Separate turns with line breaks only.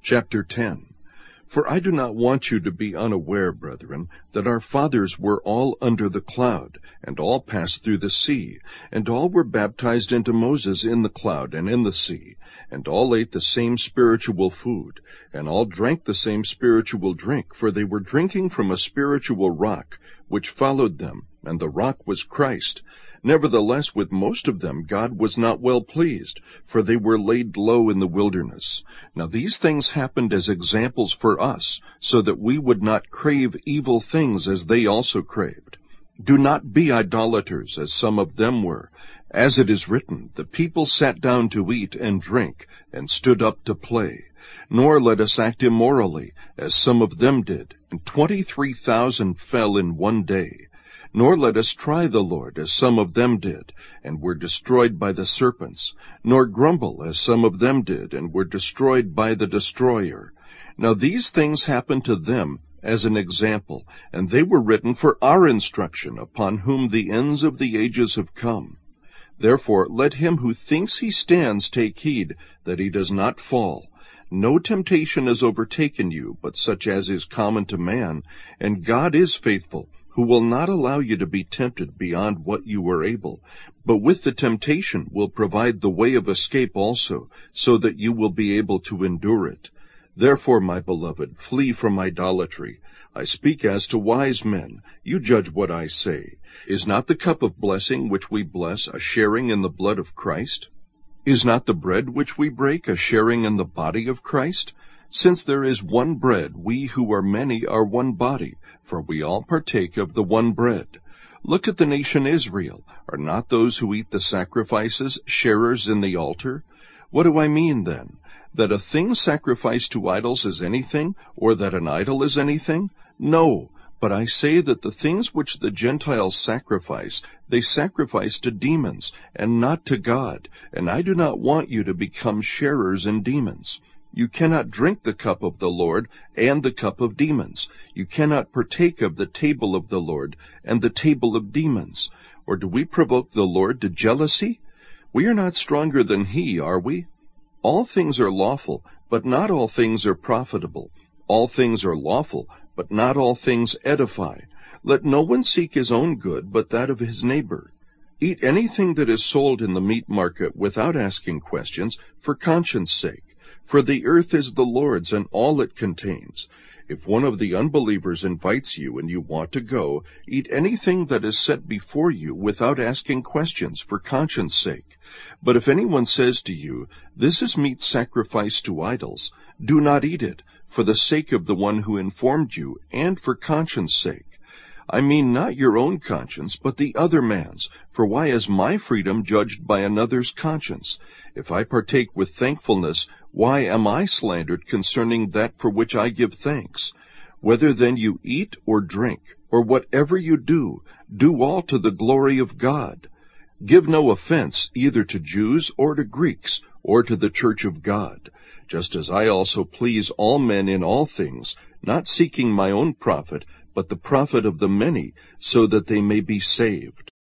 Chapter 10. For I do not want you to be unaware, brethren, that our fathers were all under the cloud, and all passed through the sea, and all were baptized into Moses in the cloud and in the sea, and all ate the same spiritual food, and all drank the same spiritual drink, for they were drinking from a spiritual rock, which followed them, and the rock was Christ. Nevertheless, with most of them God was not well pleased, for they were laid low in the wilderness. Now these things happened as examples for us, so that we would not crave evil things as they also craved. Do not be idolaters, as some of them were. As it is written, the people sat down to eat and drink, and stood up to play. Nor let us act immorally, as some of them did, and 23,000 fell in one day. Nor let us try the Lord, as some of them did, and were destroyed by the serpents. Nor grumble, as some of them did, and were destroyed by the destroyer. Now these things happened to them as an example, and they were written for our instruction, upon whom the ends of the ages have come. Therefore let him who thinks he stands take heed that he does not fall. No temptation has overtaken you, but such as is common to man, and God is faithful, who will not allow you to be tempted beyond what you are able, but with the temptation will provide the way of escape also, so that you will be able to endure it. Therefore, my beloved, flee from idolatry. I speak as to wise men. You judge what I say. Is not the cup of blessing which we bless a sharing in the blood of Christ? Is not the bread which we break a sharing in the body of Christ? Since there is one bread, we who are many are one body, for we all partake of the one bread. Look at the nation Israel. Are not those who eat the sacrifices sharers in the altar? What do I mean, then? That a thing sacrificed to idols is anything, or that an idol is anything? No, but I say that the things which the Gentiles sacrifice, they sacrifice to demons, and not to God, and I do not want you to become sharers in demons. You cannot drink the cup of the Lord and the cup of demons. You cannot partake of the table of the Lord and the table of demons. Or do we provoke the Lord to jealousy? We are not stronger than he, are we? All things are lawful, but not all things are profitable. All things are lawful, but not all things edify. Let no one seek his own good, but that of his neighbor. Eat anything that is sold in the meat market without asking questions, for conscience sake. For the earth is the Lord's and all it contains. If one of the unbelievers invites you and you want to go, eat anything that is set before you without asking questions, for conscience sake. But if anyone says to you, "This is meat sacrificed to idols," do not eat it, for the sake of the one who informed you, and for conscience sake. I mean not your own conscience, but the other man's. For why is my freedom judged by another's conscience? If I partake with thankfulness, why am I slandered concerning that for which I give thanks? Whether then you eat or drink, or whatever you do, do all to the glory of God. Give no offense either to Jews or to Greeks, or to the church of God, just as I also please all men in all things, not seeking my own profit, but the profit of the many, so that they may be saved.